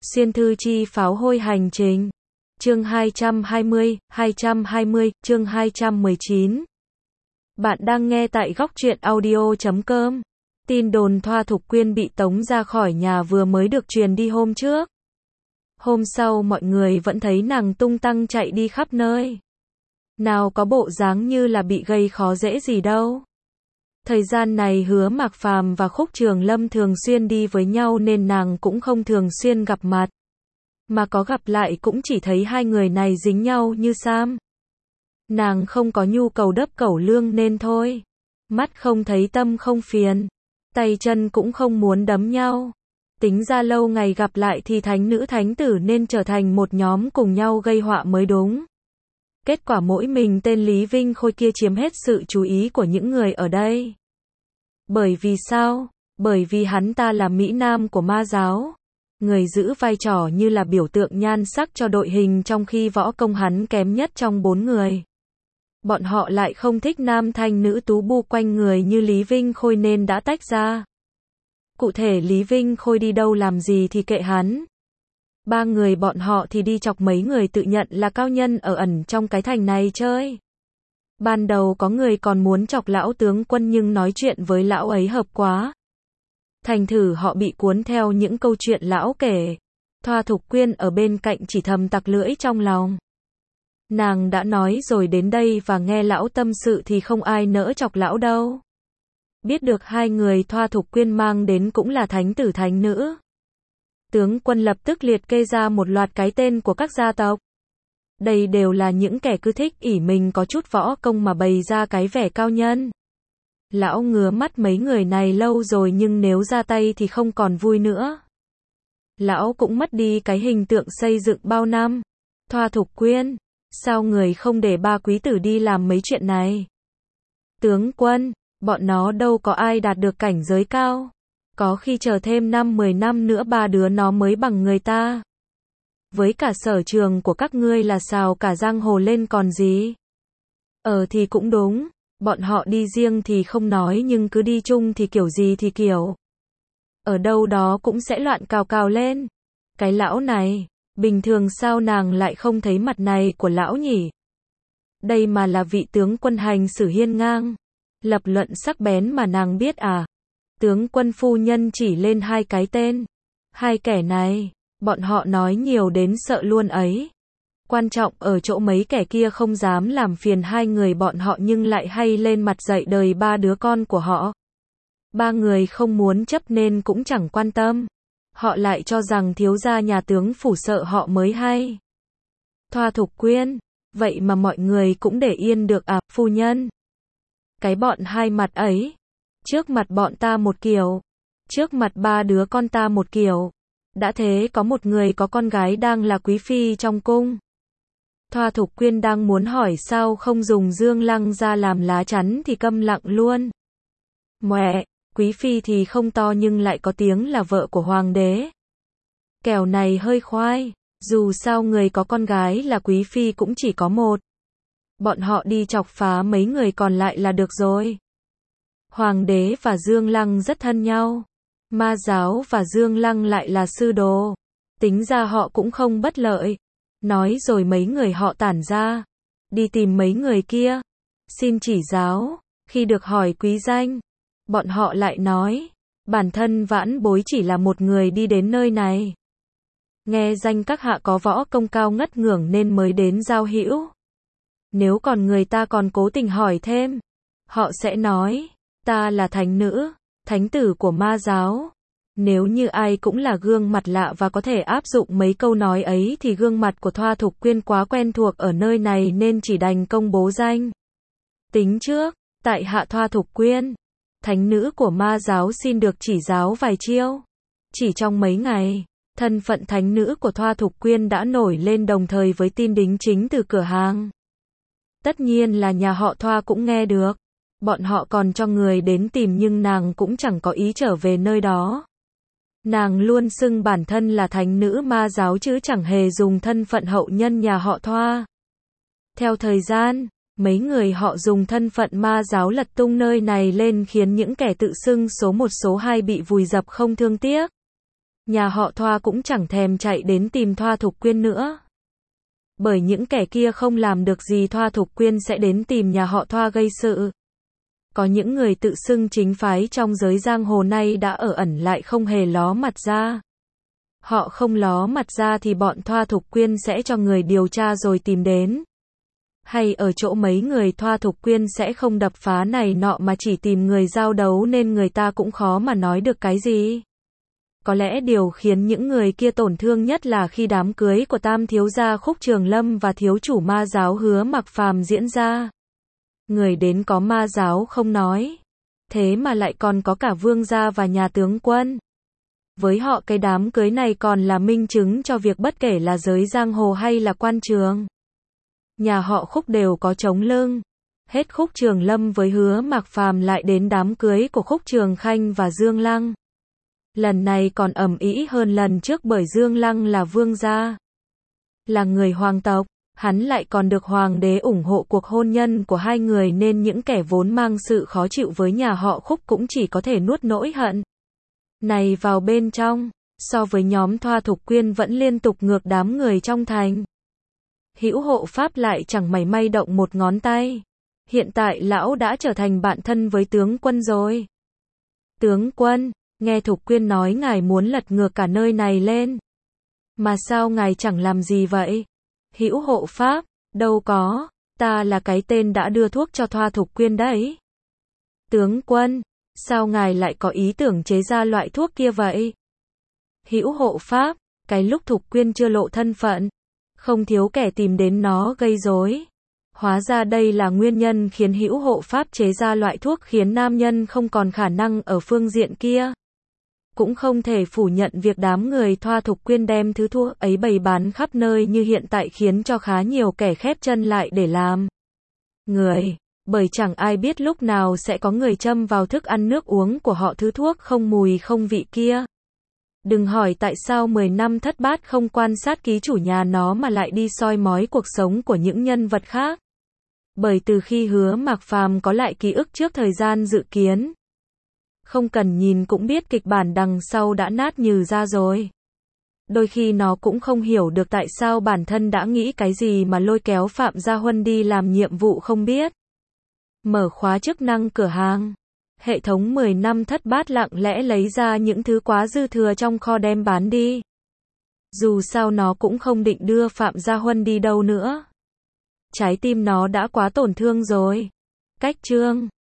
Xuyên thư chi pháo hôi hành trình. Chương 220, chương 219. Bạn đang nghe tại góc truyện audio.com. Tin đồn Thoa Thục Quyên bị tống ra khỏi nhà vừa mới được truyền đi hôm trước. Hôm sau mọi người vẫn thấy nàng tung tăng chạy đi khắp nơi. Nào có bộ dáng như là bị gây khó dễ gì đâu. Thời gian này Hứa Mạc Phàm và Khúc Trường Lâm thường xuyên đi với nhau nên nàng cũng không thường xuyên gặp mặt. Mà có gặp lại cũng chỉ thấy hai người này dính nhau như sam. Nàng không có nhu cầu đấp cẩu lương nên thôi. Mắt không thấy tâm không phiền. Tay chân cũng không muốn đấm nhau. Tính ra lâu ngày gặp lại thì thánh nữ thánh tử nên trở thành một nhóm cùng nhau gây họa mới đúng. Kết quả mỗi mình tên Lý Vinh Khôi kia chiếm hết sự chú ý của những người ở đây. Bởi vì sao? Bởi vì hắn ta là Mỹ Nam của ma giáo. Người giữ vai trò như là biểu tượng nhan sắc cho đội hình trong khi võ công hắn kém nhất trong 4 người. Bọn họ lại không thích nam thanh nữ tú bu quanh người như Lý Vinh Khôi nên đã tách ra. Cụ thể Lý Vinh Khôi đi đâu làm gì thì kệ hắn. Ba người bọn họ thì đi chọc mấy người tự nhận là cao nhân ở ẩn trong cái thành này chơi. Ban đầu có người còn muốn chọc lão tướng quân nhưng nói chuyện với lão ấy hợp quá. Thành thử họ bị cuốn theo những câu chuyện lão kể. Thoa Thục Quyên ở bên cạnh chỉ thầm tặc lưỡi trong lòng. Nàng đã nói rồi đến đây và nghe lão tâm sự thì không ai nỡ chọc lão đâu. Biết được hai người Thoa Thục Quyên mang đến cũng là thánh tử thánh nữ. Tướng quân lập tức liệt kê ra một loạt cái tên của các gia tộc. Đây đều là những kẻ cứ thích ỷ mình có chút võ công mà bày ra cái vẻ cao nhân. Lão ngứa mắt mấy người này lâu rồi nhưng nếu ra tay thì không còn vui nữa. Lão cũng mất đi cái hình tượng xây dựng bao năm. Thoa Thục Quyên, sao người không để ba quý tử đi làm mấy chuyện này? Tướng quân, bọn nó đâu có ai đạt được cảnh giới cao. Có khi chờ thêm 5-10 năm nữa ba đứa nó mới bằng người ta. Với cả sở trường của các ngươi là xào cả giang hồ lên còn gì. Thì cũng đúng, bọn họ đi riêng thì không nói nhưng cứ đi chung thì kiểu gì thì kiểu. Ở đâu đó cũng sẽ loạn cào cào lên. Cái lão này, bình thường sao nàng lại không thấy mặt này của lão nhỉ? Đây mà là vị tướng quân hành xử hiên ngang. Lập luận sắc bén mà nàng biết à? Tướng quân phu nhân chỉ lên hai cái tên. Hai kẻ này, bọn họ nói nhiều đến sợ luôn ấy. Quan trọng ở chỗ mấy kẻ kia không dám làm phiền hai người bọn họ nhưng lại hay lên mặt dạy đời ba đứa con của họ. Ba người không muốn chấp nên cũng chẳng quan tâm. Họ lại cho rằng thiếu gia nhà tướng phủ sợ họ mới hay. Thoa Thục Quyên, vậy mà mọi người cũng để yên được à, phu nhân? Cái bọn hai mặt ấy. Trước mặt bọn ta một kiểu. Trước mặt ba đứa con ta một kiểu. Đã thế có một người có con gái đang là quý phi trong cung. Thoa Thục Quyên đang muốn hỏi sao không dùng Dương Lăng ra làm lá chắn thì câm lặng luôn. Mẹ, quý phi thì không to nhưng lại có tiếng là vợ của hoàng đế. Kẻo này hơi khoai, dù sao người có con gái là quý phi cũng chỉ có một. Bọn họ đi chọc phá mấy người còn lại là được rồi. Hoàng đế và Dương Lăng rất thân nhau. Ma giáo và Dương Lăng lại là sư đồ. Tính ra họ cũng không bất lợi. Nói rồi mấy người họ tản ra. Đi tìm mấy người kia. Xin chỉ giáo. Khi được hỏi quý danh, bọn họ lại nói. Bản thân vãn bối chỉ là một người đi đến nơi này. Nghe danh các hạ có võ công cao ngất ngưởng nên mới đến giao hữu. Nếu còn người ta còn cố tình hỏi thêm, họ sẽ nói. Ta là thánh nữ, thánh tử của ma giáo. Nếu như ai cũng là gương mặt lạ và có thể áp dụng mấy câu nói ấy thì gương mặt của Thoa Thục Quyên quá quen thuộc ở nơi này nên chỉ đành công bố danh. Tính trước, tại hạ Thoa Thục Quyên, thánh nữ của ma giáo xin được chỉ giáo vài chiêu. Chỉ trong mấy ngày, thân phận thánh nữ của Thoa Thục Quyên đã nổi lên đồng thời với tin đính chính từ cửa hàng. Tất nhiên là nhà họ Thoa cũng nghe được. Bọn họ còn cho người đến tìm nhưng nàng cũng chẳng có ý trở về nơi đó. Nàng luôn xưng bản thân là thánh nữ ma giáo chứ chẳng hề dùng thân phận hậu nhân nhà họ Thoa. Theo thời gian, mấy người họ dùng thân phận ma giáo lật tung nơi này lên khiến những kẻ tự xưng số 1 số 2 bị vùi dập không thương tiếc. Nhà họ Thoa cũng chẳng thèm chạy đến tìm Thoa Thục Quyên nữa. Bởi những kẻ kia không làm được gì Thoa Thục Quyên sẽ đến tìm nhà họ Thoa gây sự. Có những người tự xưng chính phái trong giới giang hồ nay đã ở ẩn lại không hề ló mặt ra. Họ không ló mặt ra thì bọn Thoa Thục Quyên sẽ cho người điều tra rồi tìm đến. Hay ở chỗ mấy người Thoa Thục Quyên sẽ không đập phá này nọ mà chỉ tìm người giao đấu nên người ta cũng khó mà nói được cái gì. Có lẽ điều khiến những người kia tổn thương nhất là khi đám cưới của tam thiếu gia Khúc Trường Lâm và thiếu chủ ma giáo Hứa Mặc Phàm diễn ra. Người đến có ma giáo không nói. Thế mà lại còn có cả vương gia và nhà tướng quân. Với họ cái đám cưới này còn là minh chứng cho việc bất kể là giới giang hồ hay là quan trường. Nhà họ Khúc đều có chống lưng. Hết Khúc Trường Lâm với Hứa Mặc Phàm lại đến đám cưới của Khúc Trường Khanh và Dương Lăng. Lần này còn ầm ĩ hơn lần trước bởi Dương Lăng là vương gia. Là người hoàng tộc, hắn lại còn được hoàng đế ủng hộ cuộc hôn nhân của hai người nên những kẻ vốn mang sự khó chịu với nhà họ Khúc cũng chỉ có thể nuốt nỗi hận này vào bên trong. So với nhóm Thoa Thục Quyên vẫn liên tục ngược đám người trong thành. Hữu Hộ Pháp lại chẳng mảy may động một ngón tay. Hiện tại lão đã trở thành bạn thân với tướng quân rồi. Tướng quân, nghe Thục Quyên nói ngài muốn lật ngược cả nơi này lên. Mà sao ngài chẳng làm gì vậy? Hữu Hộ Pháp, đâu có, ta là cái tên đã đưa thuốc cho Thoa Thục Quyên đấy. Tướng quân, sao ngài lại có ý tưởng chế ra loại thuốc kia vậy? Hữu Hộ Pháp, cái lúc Thục Quyên chưa lộ thân phận, không thiếu kẻ tìm đến nó gây rối. Hóa ra đây là nguyên nhân khiến Hữu Hộ Pháp chế ra loại thuốc khiến nam nhân không còn khả năng ở phương diện kia. Cũng không thể phủ nhận việc đám người Thoa Thục Quyên đem thứ thuốc ấy bày bán khắp nơi như hiện tại khiến cho khá nhiều kẻ khép chân lại để làm người. Bởi chẳng ai biết lúc nào sẽ có người châm vào thức ăn nước uống của họ thứ thuốc không mùi không vị kia. Đừng hỏi tại sao 10 năm thất bát không quan sát ký chủ nhà nó mà lại đi soi mói cuộc sống của những nhân vật khác. Bởi từ khi Hứa Mặc Phàm có lại ký ức trước thời gian dự kiến, không cần nhìn cũng biết kịch bản đằng sau đã nát nhừ ra rồi. Đôi khi nó cũng không hiểu được tại sao bản thân đã nghĩ cái gì mà lôi kéo Phạm Gia Huân đi làm nhiệm vụ không biết. Mở khóa chức năng cửa hàng. Hệ thống 10 năm thất bát lặng lẽ lấy ra những thứ quá dư thừa trong kho đem bán đi. Dù sao nó cũng không định đưa Phạm Gia Huân đi đâu nữa. Trái tim nó đã quá tổn thương rồi. Cách chương